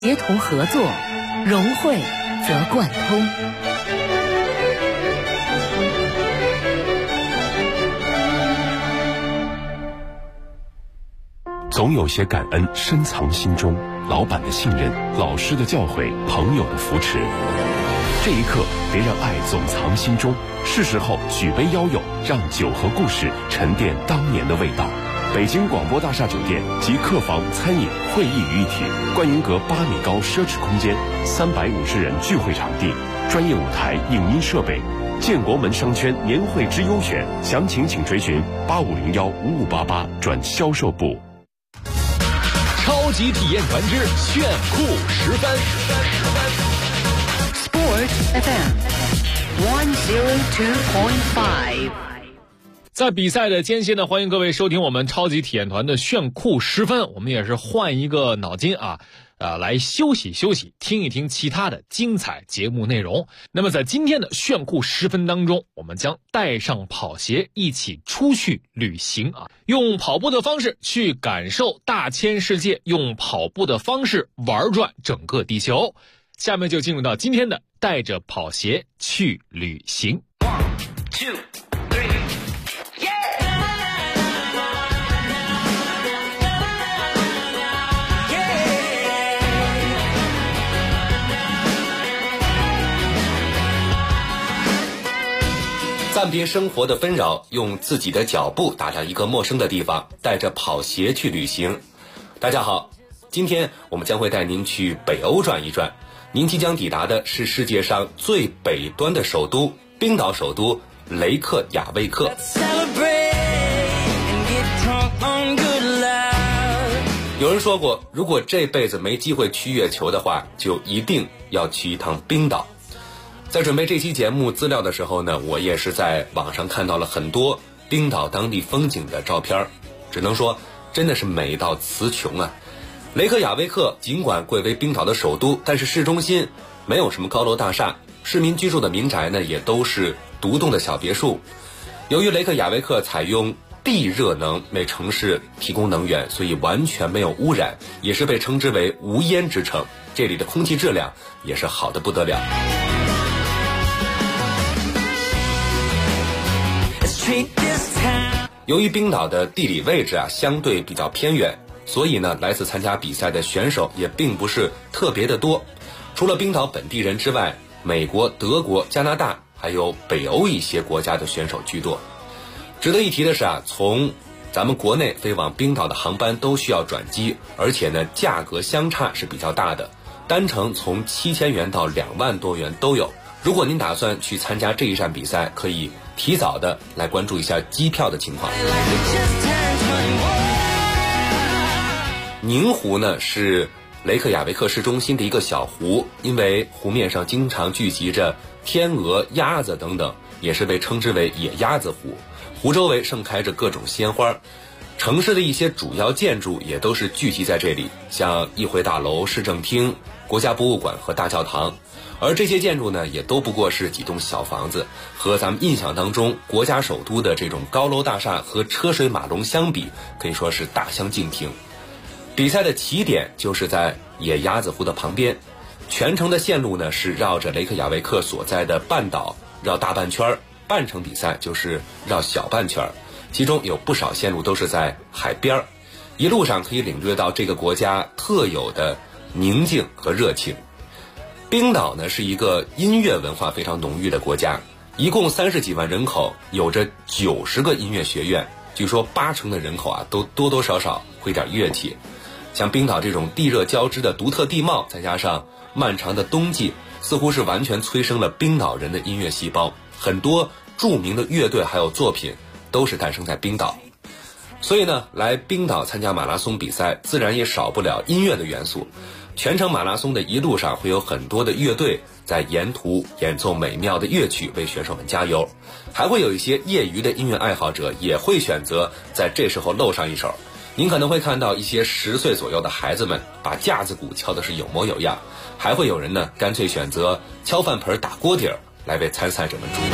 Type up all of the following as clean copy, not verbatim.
协同合作，融汇则贯通。 总有些感恩深藏心中，老板的信任，老师的教诲，朋友的扶持。这一刻，别让爱总藏心中，是时候举杯邀友，让酒和故事沉淀当年的味道。北京广播大厦酒店集客房、餐饮、会议于一体，观云阁8米高奢侈空间，350人聚会场地，专业舞台、影音设备，建国门商圈年会之优选，详情请追询85015588转销售部。 超级体验团之炫酷10番 Sport FM 102.5。 在比赛的间歇呢，欢迎各位收听我们超级体验团的炫酷10分。我们也是换一个脑筋来休息休息，听一听其他的精彩节目内容。那么在今天的炫酷10分当中，我们将带上跑鞋一起出去旅行用跑步的方式去感受大千世界，用跑步的方式玩转整个地球。下面就进入到今天的带着跑鞋去旅行。 1, 2, 3暂别生活的纷扰，用自己的脚步打量一个陌生的地方，带着跑鞋去旅行。大家好，今天我们将会带您去北欧转一转。您即将抵达的是世界上最北端的首都——冰岛首都雷克雅未克。有人说过，如果这辈子没机会去月球的话，就一定要去一趟冰岛。在准备这期节目资料的时候呢，我也是在网上看到了很多冰岛当地风景的照片，只能说真的是美到词穷啊。雷克雅未克尽管贵为冰岛的首都，但是市中心没有什么高楼大厦，市民居住的民宅呢也都是独栋的小别墅。由于雷克雅未克采用地热能为城市提供能源，所以完全没有污染，也是被称之为无烟之城。这里的空气质量也是好得不得了。由于冰岛的地理位置相对比较偏远，所以呢来自参加比赛的选手也并不是特别的多。除了冰岛本地人之外，美国、德国、加拿大还有北欧一些国家的选手居多。值得一提的是从咱们国内飞往冰岛的航班都需要转机，而且呢价格相差是比较大的，单程从7000元到2万多元都有。如果您打算去参加这一站比赛，可以提早的来关注一下机票的情况。宁湖呢是雷克雅未克市中心的一个小湖，因为湖面上经常聚集着天鹅、鸭子等等，也是被称之为野鸭子湖。湖周围盛开着各种鲜花，城市的一些主要建筑也都是聚集在这里，像议会大楼、市政厅、国家博物馆和大教堂。而这些建筑呢也都不过是几栋小房子，和咱们印象当中国家首都的这种高楼大厦和车水马龙相比，可以说是大相径庭。比赛的起点就是在野鸭子湖的旁边，全程的线路呢是绕着雷克雅未克所在的半岛绕大半圈，半程比赛就是绕小半圈，其中有不少线路都是在海边，一路上可以领略到这个国家特有的宁静和热情。冰岛呢是一个音乐文化非常浓郁的国家，一共30几万人口，有着90个音乐学院，据说80%的人口都多多少少会点乐器。像冰岛这种地热交织的独特地貌，再加上漫长的冬季，似乎是完全催生了冰岛人的音乐细胞，很多著名的乐队还有作品都是诞生在冰岛。所以呢，来冰岛参加马拉松比赛，自然也少不了音乐的元素。全程马拉松的一路上会有很多的乐队在沿途演奏美妙的乐曲为选手们加油，还会有一些业余的音乐爱好者也会选择在这时候露上一手。您可能会看到一些10岁左右的孩子们把架子鼓敲的是有模有样，还会有人呢干脆选择敲饭盆打锅底来为参赛者们助威。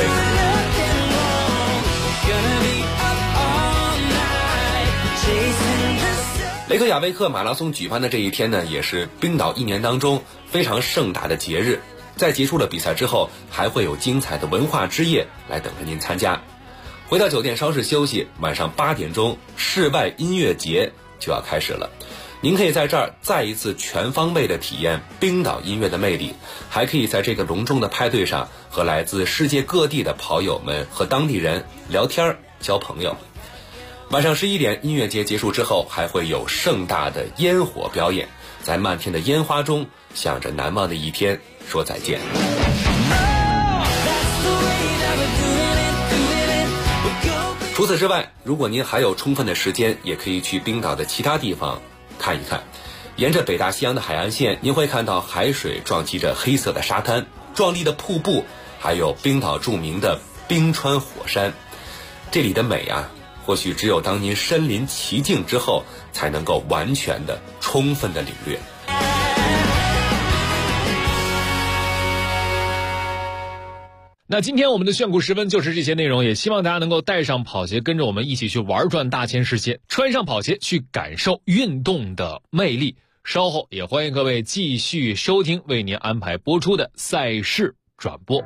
雷克雅未克马拉松举办的这一天呢，也是冰岛一年当中非常盛大的节日。在结束了比赛之后，还会有精彩的文化之夜来等着您参加。回到酒店稍事休息，晚上8点钟，室外音乐节就要开始了。您可以在这儿再一次全方位的体验冰岛音乐的魅力，还可以在这个隆重的派对上和来自世界各地的跑友们和当地人聊天交朋友。晚上11点，音乐节结束之后，还会有盛大的烟火表演，在漫天的烟花中向着难忘的一天说再见。除此之外，如果您还有充分的时间，也可以去冰岛的其他地方看一看。沿着北大西洋的海岸线，您会看到海水撞击着黑色的沙滩，壮丽的瀑布，还有冰岛著名的冰川火山。这里的美啊，或许只有当您身临其境之后，才能够完全的、充分的领略。 那今天我们的炫酷时分就是这些内容，也希望大家能够带上跑鞋，跟着我们一起去玩转大千世界，穿上跑鞋去感受运动的魅力。稍后也欢迎各位继续收听为您安排播出的赛事转播。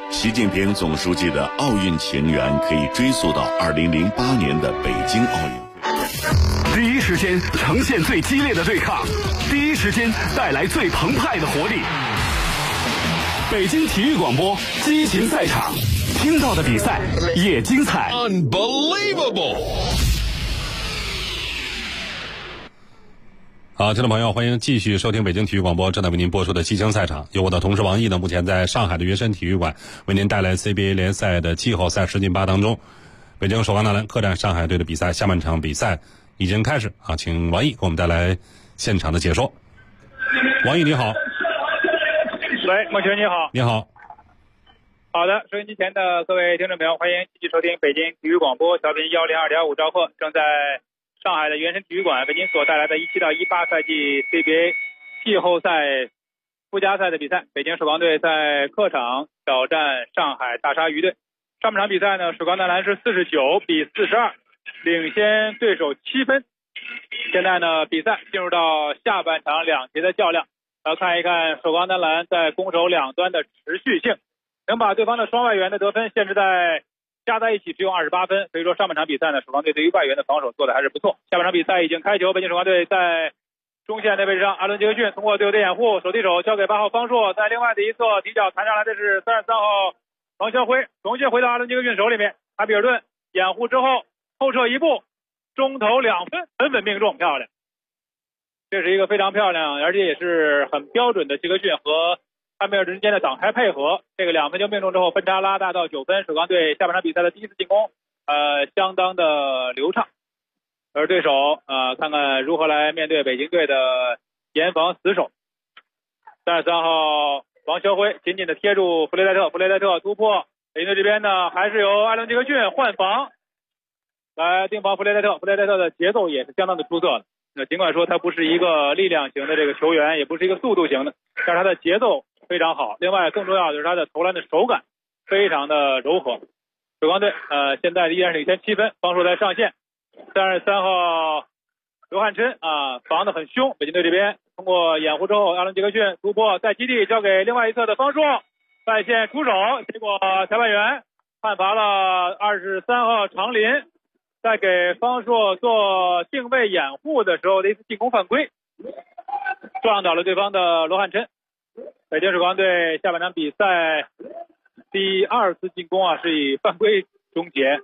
习近平总书记的奥运情缘可以追溯到2008年的北京奥运会。 第一时间呈现最激烈的对抗，第一时间带来最澎湃的活力。北京体育广播激情赛场，听到的比赛也精彩。 Unbelievable！ 好，听众朋友，欢迎继续收听北京体育广播正在为您播出的激情赛场。由我的同事王毅呢，目前在上海的原神体育馆为您带来 CBA 联赛的季后赛10进8当中，北京首钢男篮客战上海队的比赛，下半场比赛已经开始啊，请王毅给我们带来现场的解说。王毅你好。 喂，孟群你好。 你好。 好的，收音机前的各位听众朋友，欢迎继续收听北京体育广播调频102.5兆赫，正在上海的原神体育馆为您所带来的17到18赛季 CBA 季后赛附加赛的比赛。北京首钢队在客场挑战上海大鲨鱼队。上半场比赛呢，首钢男篮是49比42领先对手7分。现在呢，比赛进入到下半场2节的较量，来看一看首钢男篮在攻守两端的持续性，能把对方的双外援的得分限制在加在一起只有28分，所以说上半场比赛呢，首钢队对于外援的防守做的还是不错。下半场比赛已经开球，北京首钢队在中线的位置上，阿伦杰克逊通过队友的掩护，手递手交给8号方硕，在另外的一侧底角弹上来的是33号王霄辉，重新回到阿伦杰克逊手里面，哈比尔顿掩护之后后撤一步，中投2分，稳稳命中，漂亮。这是一个非常漂亮，而且也是很标准的杰克逊和汉密尔顿之间的挡拆配合，这个2分球命中之后，分差拉大到9分。首钢队下半场比赛的第一次进攻，相当的流畅。而对手看看如何来面对北京队的严防死守。33号王霄辉紧紧的贴住弗雷戴特，弗雷戴特突破，北京队这边呢还是由艾伦杰克逊换防来盯防弗雷戴特，弗雷戴特的节奏也是相当的出色的。尽管说他不是一个力量型的这个球员，也不是一个速度型的，但是他的节奏非常好。另外更重要的是他的投篮的手感非常的柔和。首钢队现在依然是领先7分，方硕在上线，33号刘汉琛防得很凶，北京队这边通过掩护之后，阿伦杰克逊突破在基地交给另外一侧的方硕，在线出手，结果裁判员判罚了23号长林在给方硕做定位掩护的时候的一次进攻犯规，撞倒了对方的罗汉琛。北京首钢队下半场比赛第2次进攻是以犯规终结。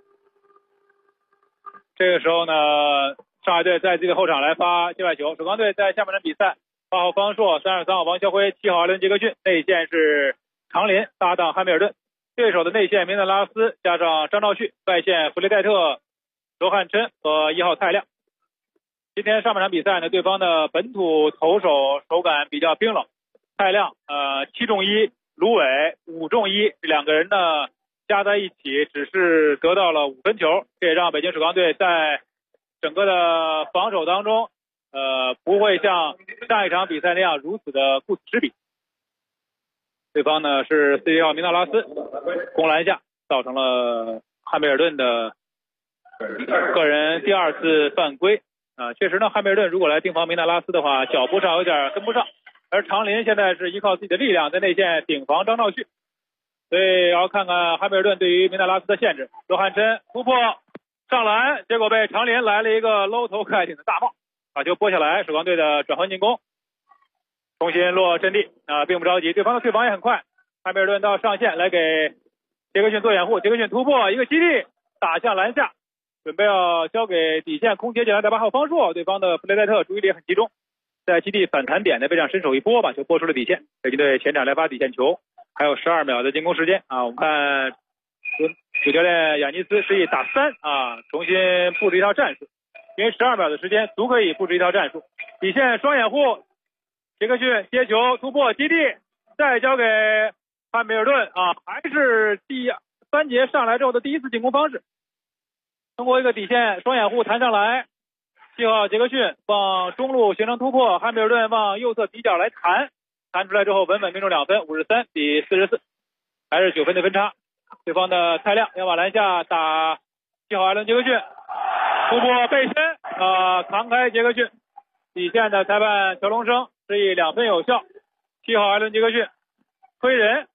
这个时候呢，上海队在自己的后场来发界外球。首钢队在下半场比赛8号方硕、33号王霄辉、7号阿伦杰克逊，内线是长林搭档汉密尔顿，对手的内线明德拉斯加上张兆旭，外线弗雷戴特、罗汉琛和1号蔡亮。今天上半场比赛呢，对方的本土投手手感比较冰冷，蔡亮7中1，卢伟5中1，这2个人呢加在一起只是得到了5分球，这也让北京首钢队在整个的防守当中不会像上一场比赛那样如此的顾此失彼。对方呢是41号明纳拉斯攻篮下造成了汉密尔顿的个人第2次犯规确实呢，汉密尔顿如果来盯防明纳拉斯的话，脚步上有点跟不上，而长林现在是依靠自己的力量在内线顶防张兆旭，所以要看看汉密尔顿对于明纳拉斯的限制。罗汉琛突破上篮，结果被长林来了一个搂头盖顶的大帽，把球拨下来，首钢队的转换进攻重新落阵地并不着急，对方的退防也很快，汉密尔顿到上线来给杰克逊做掩护，杰克逊突破一个基地打向篮下，准备要交给底线空切进来的8号方硕，对方的弗雷戴特注意力很集中，在基地反弹点的位置上伸手一拨，把球拨出了底线。北京队前场来发底线球，还有12秒的进攻时间我们看主教练亚尼斯示意打3重新布置一套战术，因为12秒的时间足可以布置一套战术。底线双掩护，杰克逊接球突破基地，再交给汉密尔顿还是第3节上来之后的第1次进攻方式，通过一个底线双掩护弹上来，7号杰克逊往中路形成突破，汉密尔顿往右侧底角来弹出来之后稳稳命中2分，53比44，还是9分的分差。对方的蔡亮要往篮下打7号艾伦杰克逊，突破背身扛开杰克逊，底线的裁判乔龙生示意2分有效，7号艾伦杰克逊推人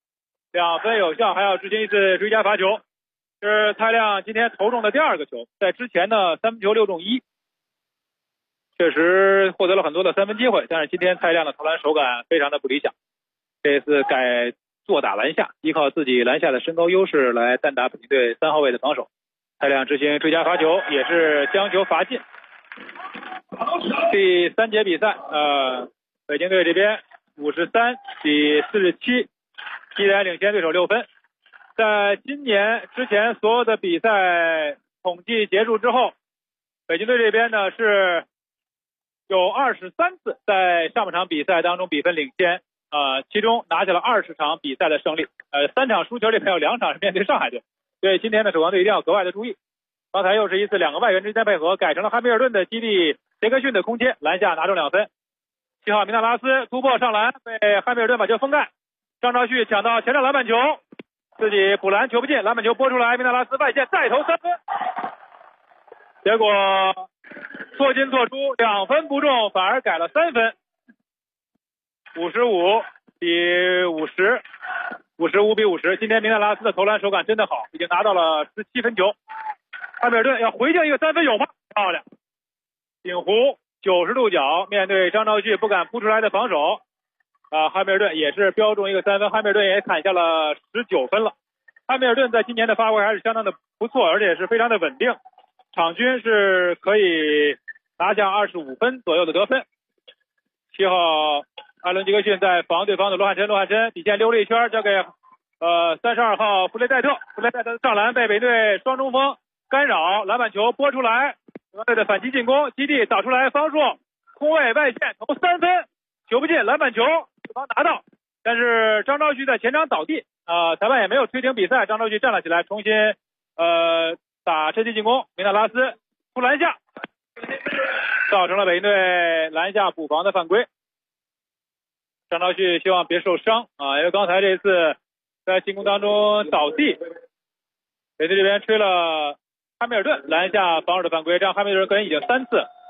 2分有效，还要执行一次追加罚球。这是蔡亮今天投中的第2个球，在之前的3分球6中1，确实获得了很多的3分机会，但是今天蔡亮的投篮手感非常的不理想。这次改坐打篮下，依靠自己篮下的身高优势来单打北京队3号位的防守。蔡亮执行追加罚球，也是将球罚进。第3节比赛，北京队这边53比47，依然领先对手6分。在今年之前所有的比赛统计结束之后，北京队这边呢是有23次在上半场比赛当中比分领先，其中拿下了20场比赛的胜利，3场输球里面有2场是面对上海队，所以今天的首钢队一定要格外的注意。刚才又是一次2个外援之间配合，改成了汉密尔顿的基地杰克逊的空切，篮下拿中2分。7号米纳拉斯突破上篮，被汉密尔顿把球封盖，张兆旭抢到前场篮板球，自己补篮球不进，篮板球拨出来，米纳拉斯外线再投3分，结果错进错出，2分不中，反而改了3分。55比50， 55比50。今天米纳拉斯的投篮手感真的好，已经拿到了17分球。汉密尔顿要回敬一个3分有吗？漂亮，锦湖90度角，面对张兆旭不敢扑出来的防守，汉密尔顿也是标中一个3分，汉密尔顿也砍下了19分了。汉密尔顿在今年的发挥还是相当的不错，而且是非常的稳定，场均是可以拿下25分左右的得分。7号艾伦·杰克逊在防对方的罗汉琛底线溜了一圈，交给32号弗雷戴特上篮被北队双中锋干扰，篮板球拨出来，国队的反击进攻，基地打出来，方硕空位外线投3分，球不进，篮板球对方拿到，但是张兆旭在前场倒地，裁判也没有吹停比赛，张兆旭站了起来，重新打阵地进攻，米纳拉斯突篮下，造成了北京队篮下补防的犯规。张兆旭希望别受伤因为刚才这次在进攻当中倒地，北队这边吹了汉密尔顿篮下防守的犯规，这样汉密尔顿个人已经3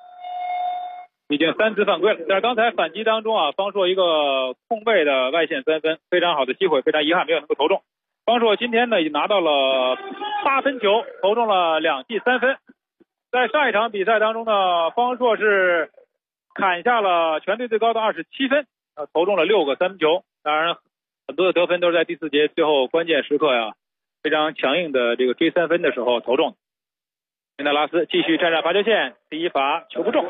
次犯规了。但是刚才反击当中方硕一个空位的外线3分，非常好的机会，非常遗憾没有能够投中。方硕今天呢已经拿到了8分球，投中了2记3分。在上一场比赛当中呢，方硕是砍下了全队最高的27分，投中了6个3分球。当然很多的得分都是在第4节最后关键时刻非常强硬的这个追3分的时候投中。米纳拉斯继续站上罚球线，第一罚球不中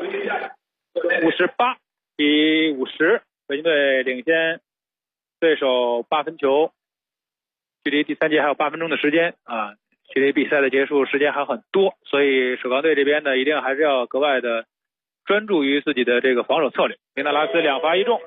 ，58比50，北京队领先对手8分球，距离第3节还有8分钟的时间距离比赛的结束时间还很多，所以首钢队这边呢一定还是要格外的专注于自己的这个防守策略。米纳拉斯2罚1中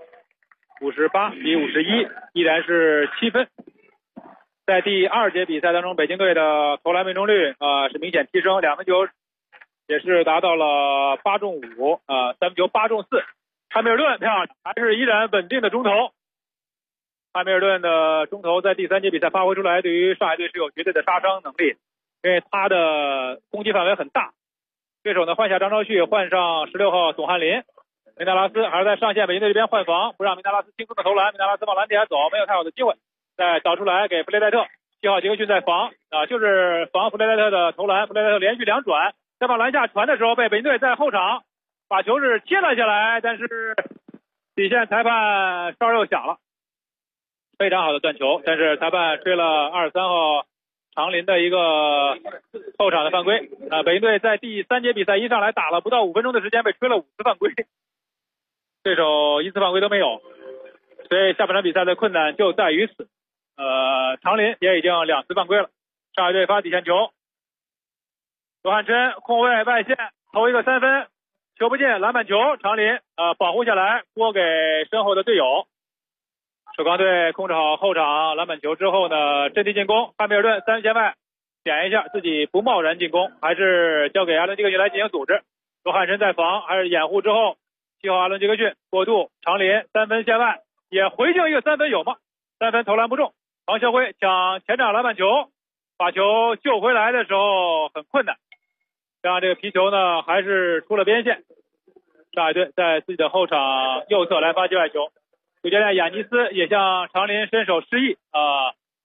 ，58比51，依然是7分。在第2节比赛当中，北京队的投篮命中率是明显提升，2分球也是达到了8中5，3分球8中4。汉密尔顿漂亮，还是依然稳定的中投。汉密尔顿的中投在第3节比赛发挥出来，对于上海队是有绝对的杀伤能力，因为他的攻击范围很大。对手呢换下张兆旭，换上16号董翰林，米纳拉斯还是在上线，北京队这边换防，不让米纳拉斯轻松的投篮，米纳拉斯往篮底下走，没有太好的机会，再导出来给弗雷戴特，7号杰克逊在防就是防弗雷戴特的投篮，弗雷戴特连续2转，在往篮下传的时候被北京队在后场把球是切了下来，但是底线裁判哨又响了，非常好的断球，但是裁判吹了23号长林的一个后场的犯规北京队在第3节比赛一上来打了不到5分钟的时间被吹了5次犯规，对手1次犯规都没有，所以下半场比赛的困难就在于此。长林也已经2次犯规了。上海队发底线球，罗汉琛空位外线投一个3分，球不进，篮板球，长林保护下来，拨给身后的队友。首钢队控制好后场篮板球之后呢，阵地进攻，汉密尔顿3分线外点一下，自己不贸然进攻，还是交给阿伦·杰克逊来进行组织。罗汉琛在防，还是掩护之后，7号阿伦·杰克逊过渡，长林3分线外也回敬一个3分有吗？3分投篮不中，王孝辉抢前场篮板球，把球救回来的时候很困难，这样这个皮球呢还是出了边线。上海队在自己的后场右侧来发界外球，主教练雅尼斯也向长林伸手示意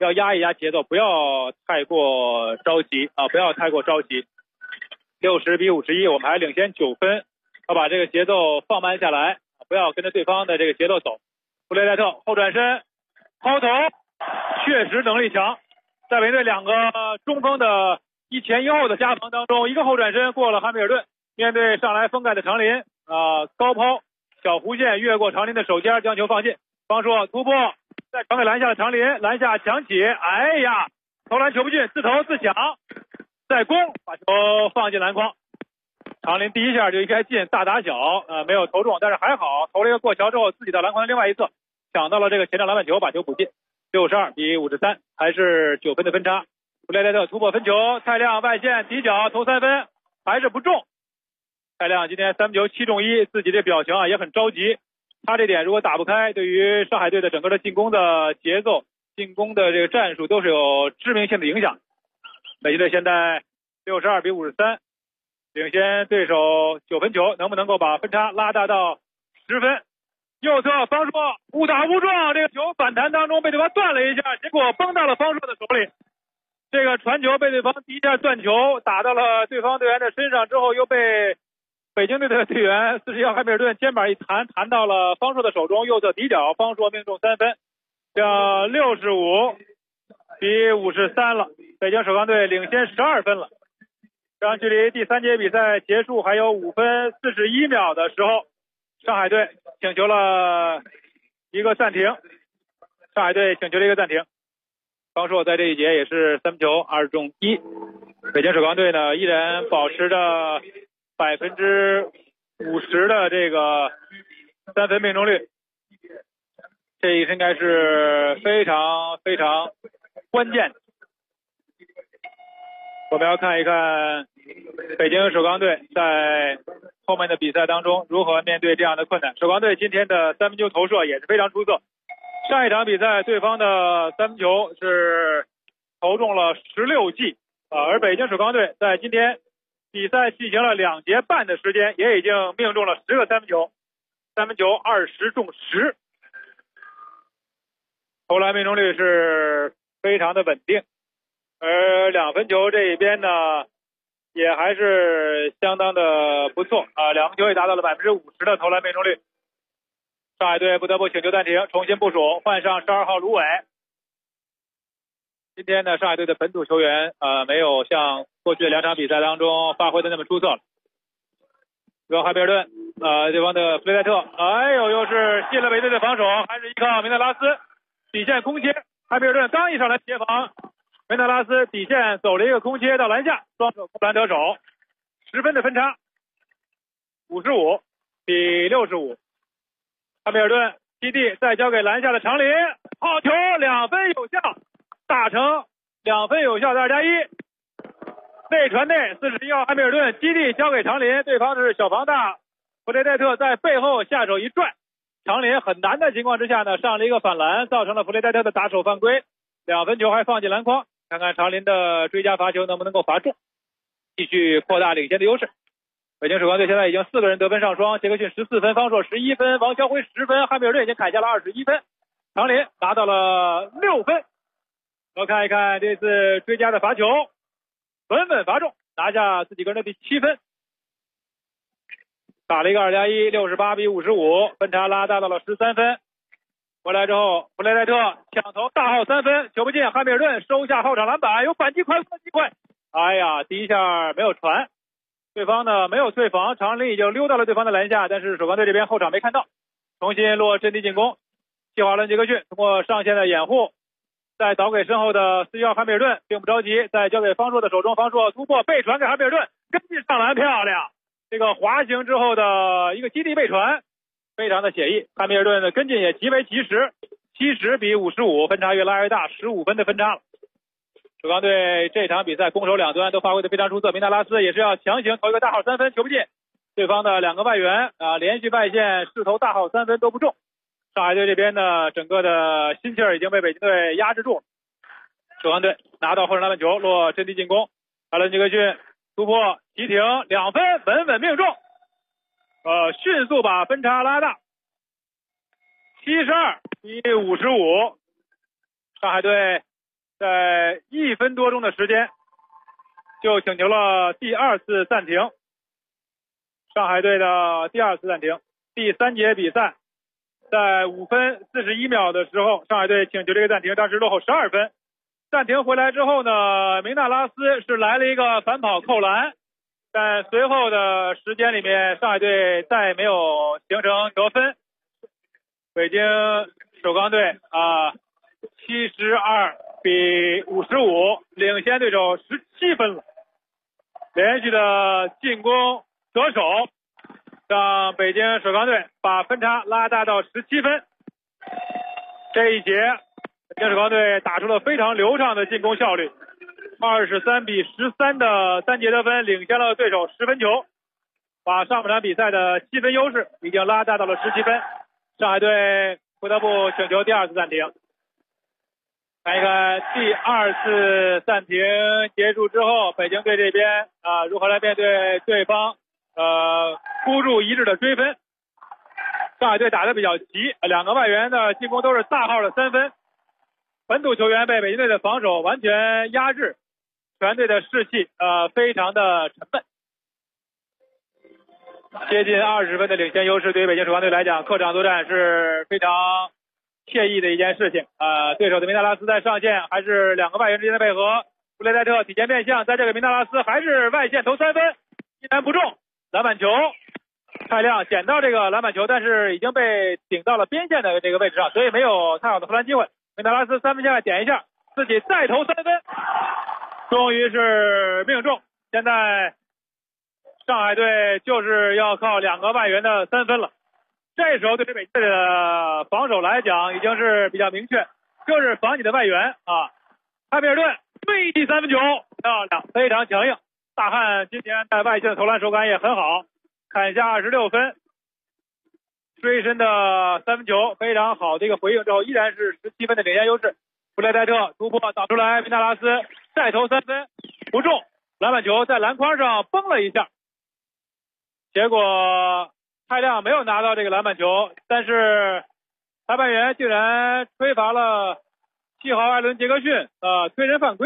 要压一压节奏，不要太过着急啊，不要太过着急。60比51，我们还领先9分，要把这个节奏放慢下来，不要跟着对方的这个节奏走。布雷莱特后转身抛投，确实能力强。在北京队两个中锋的一前一后的夹防当中，一个后转身过了汉密尔顿，面对上来封盖的长林，高抛小弧线越过长林的手尖，将球放进。方硕突破，再传给篮下的长林，篮下抢起，哎呀，投篮球不进，自投自抢，再攻把球放进篮筐。长林第一下就应该进，大打小，没有投中，但是还好投了一个过桥之后，自己到篮筐的另外一侧抢到了这个前场篮板球，把球补进。62比53，还是9分的分差。布雷莱特突破分球，蔡亮外线底角投3分，还是不中。蔡亮今天3分球7中1，自己的表情也很着急。他这点如果打不开，对于上海队的整个的进攻的节奏、进攻的这个战术都是有致命性的影响。北京队现在62比53，领先对手9分球，能不能够把分差拉大到10分？右侧方硕误打误撞，这个球反弹当中被对方断了一下，结果崩到了方硕的手里。这个传球被对方第一下断球打到了对方队员的身上之后，又被北京队的队员41号汉密尔顿肩膀一弹，弹到了方硕的手中，右侧底角，方硕命中3分，这65比53了。北京首钢队领先12分了。这样距离第3节比赛结束还有5分41秒的时候，上海队请求了一个暂停。方硕在这一节也是3分球2中1。北京首钢队呢依然保持着50%的这个3分命中率，这应该是非常非常关键的。我们要看一看北京首钢队在后面的比赛当中如何面对这样的困难。首钢队今天的3分球投射也是非常出色，上一场比赛对方的3分球是投中了16记，而北京首钢队在今天比赛进行了2节半的时间，也已经命中了10个3分球，20中10，投篮命中率是非常的稳定。而2分球这一边呢也还是相当的不错2分球也达到了50%的投篮命中率。上海队不得不请求暂停，重新部署，换上12号卢伟。今天呢，上海队的本土球员没有像过去的2场比赛当中发挥的那么出色了。汉密尔顿对方的弗雷戴特，哎呦，又是进了北队的防守，还是依靠明德拉斯底线空切。汉密尔顿刚一上来协防，明德拉斯底线走了一个空切到篮下，双手扣篮得手，10分的分差，55比65。汉密尔顿基地再交给篮下的长林，好球2分有效，打成2分有效的2+1。内传内41号汉密尔顿基地交给长林，对方是小防大弗雷戴特在背后下手一拽，长林很难的情况之下呢上了一个反篮，造成了弗雷戴特的打手犯规，2分球还放进篮筐。看看长林的追加罚球能不能够罚中，继续扩大领先的优势。北京首钢队现在已经4个人得分上双，杰克逊14分，方硕11分，王肖辉10分，汉密尔顿已经砍下了21分，长林拿到了6分。我看一看这次追加的罚球，稳稳罚中，拿下自己个人的第7分，打了一个2+1，68比55，分差拉大到了13分。回来之后，弗雷戴特抢投大号3分，球不进，汉密尔顿收下后场篮板，有反击快攻的机会。哎呀，第一下没有传，对方呢没有退防，长林已经溜到了对方的篮下，但是首钢队这边后场没看到，重新落阵地进攻。季华伦杰克逊通过上线的掩护，再倒给身后的41号汉密尔顿，并不着急，再交给方硕的手中，方硕突破背传给汉密尔顿，跟进上篮，漂亮！这个滑行之后的一个基地背传，非常的写意。汉密尔顿的跟进也极为及时，70比55，分差越拉越大，15分的分差了。首钢队这场比赛攻守两端都发挥的非常出色，明达拉斯也是要强行投一个大号3分，球不进，对方的2个外援连续外线试投大号3分都不中。上海队这边呢，整个的心气儿已经被北京队压制住。首钢队拿到后场篮板球，落阵地进攻，阿伦杰克逊突破急停2分，稳稳命中，迅速把分差拉大，72比55。上海队在1分多钟的时间就请求了第2次暂停。上海队的第2次暂停，第3节比赛在5分41秒的时候，上海队请求这个暂停，当时落后12分。暂停回来之后呢，明纳拉斯是来了一个反跑扣篮，但随后的时间里面，上海队再没有形成得分。北京首钢队72比55领先对手17分了，连续的进攻得手，让北京首钢队把分差拉大到17分。这一节北京首钢队打出了非常流畅的进攻效率，23比13的3节得分，领先了对手10分球，把上半场比赛的7分优势已经拉大到了17分。上海队不得不请求第2次暂停。看一看第2次暂停结束之后，北京队这边如何来面对对方孤注一掷的追分。上海队打得比较急，2个外援的进攻都是大号的3分，本土球员被北京队的防守完全压制，全队的士气非常的沉闷。接近20分的领先优势对于北京首钢队来讲，客场作战是非常惬意的一件事情。对手的明纳拉斯在上线，还是2个外援之间的配合。布雷戴特体前面向，在这个明纳拉斯还是外线投3分，一篮不中，篮板球。蔡亮捡到这个篮板球，但是已经被顶到了边线的这个位置上，所以没有太好的投篮机会。明纳拉斯3分线外点一下，自己再投3分，终于是命中。现在上海队就是要靠2个外援的3分了。这时候对于北京队的防守来讲已经是比较明确，就是防你的外援汉密尔顿对地3分球，漂亮，非常强硬。大汉今年在外线的投篮手感也很好，砍下26分，追身的3分球非常好的一个回应之后，依然是17分的领先优势。布雷戴特突破打出来，明纳拉斯再投3分不中，篮板球在篮筐上崩了一下，结果蔡亮没有拿到这个篮板球，但是裁判员竟然吹罚了7号艾伦杰克逊推人犯规。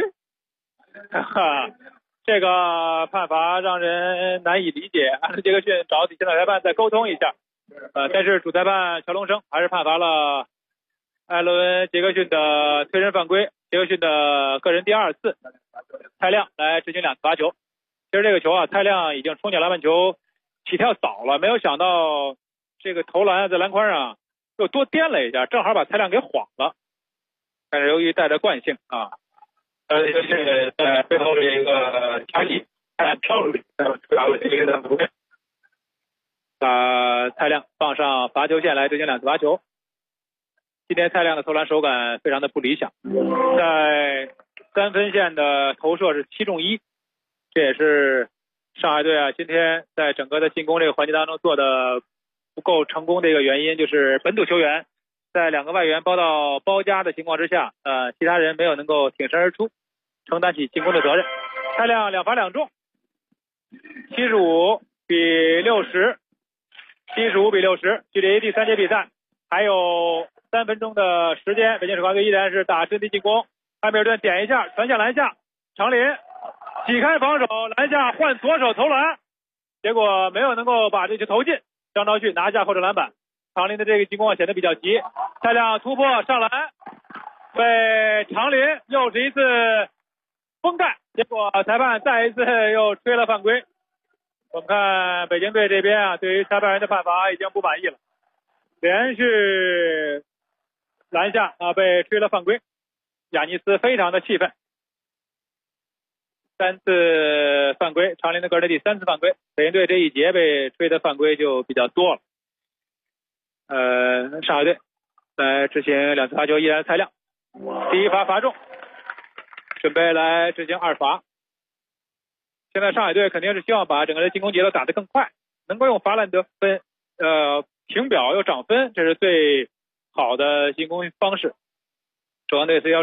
这个判罚让人难以理解，艾伦杰克逊找底线的裁判再沟通一下，但是主裁判乔龙生还是判罚了艾伦杰克逊的推人犯规，杰克逊的个人第2次。蔡亮来执行2次罚球。其实这个球蔡亮已经冲进篮板球起跳早了，没有想到这个投篮在篮筐上又多颠了一下，正好把蔡亮给晃了。但是由于带着惯性就是在背后的一个夹击，跳出去，把蔡亮放上罚球线来执行2次罚球。今天蔡亮的投篮手感非常的不理想，在3分线的投射是7中1，这也是上海队今天在整个的进攻这个环节当中做的不够成功的一个原因，就是本土球员在2个外援包夹的情况之下，其他人没有能够挺身而出，承担起进攻的责任。蔡亮2罚2中，75比60，距离第3节比赛还有3分钟的时间，北京首钢队依然是打阵地进攻。汉密尔顿点一下传向篮下，长林挤开防守，篮下换左手投篮，结果没有能够把这球投进。张昭旭拿下后者篮板，长林的这个进攻显得比较急。蔡亮突破上篮，被长林又是一次封盖，结果裁判再一次又吹了犯规。我们看北京队这边对于裁判员的判罚已经不满意了，连续篮下被吹了犯规，亚尼斯非常的气愤。3次犯规，长林的个人的第3次犯规，北京队这一节被吹的犯规就比较多了。上海队来执行2次罚球，依然蔡亮第1罚罚中，准备来执行2罚。现在上海队肯定是希望把整个的进攻节奏打得更快，能够用罚篮得分，停表又涨分，这是最好的进攻方式。首钢队随调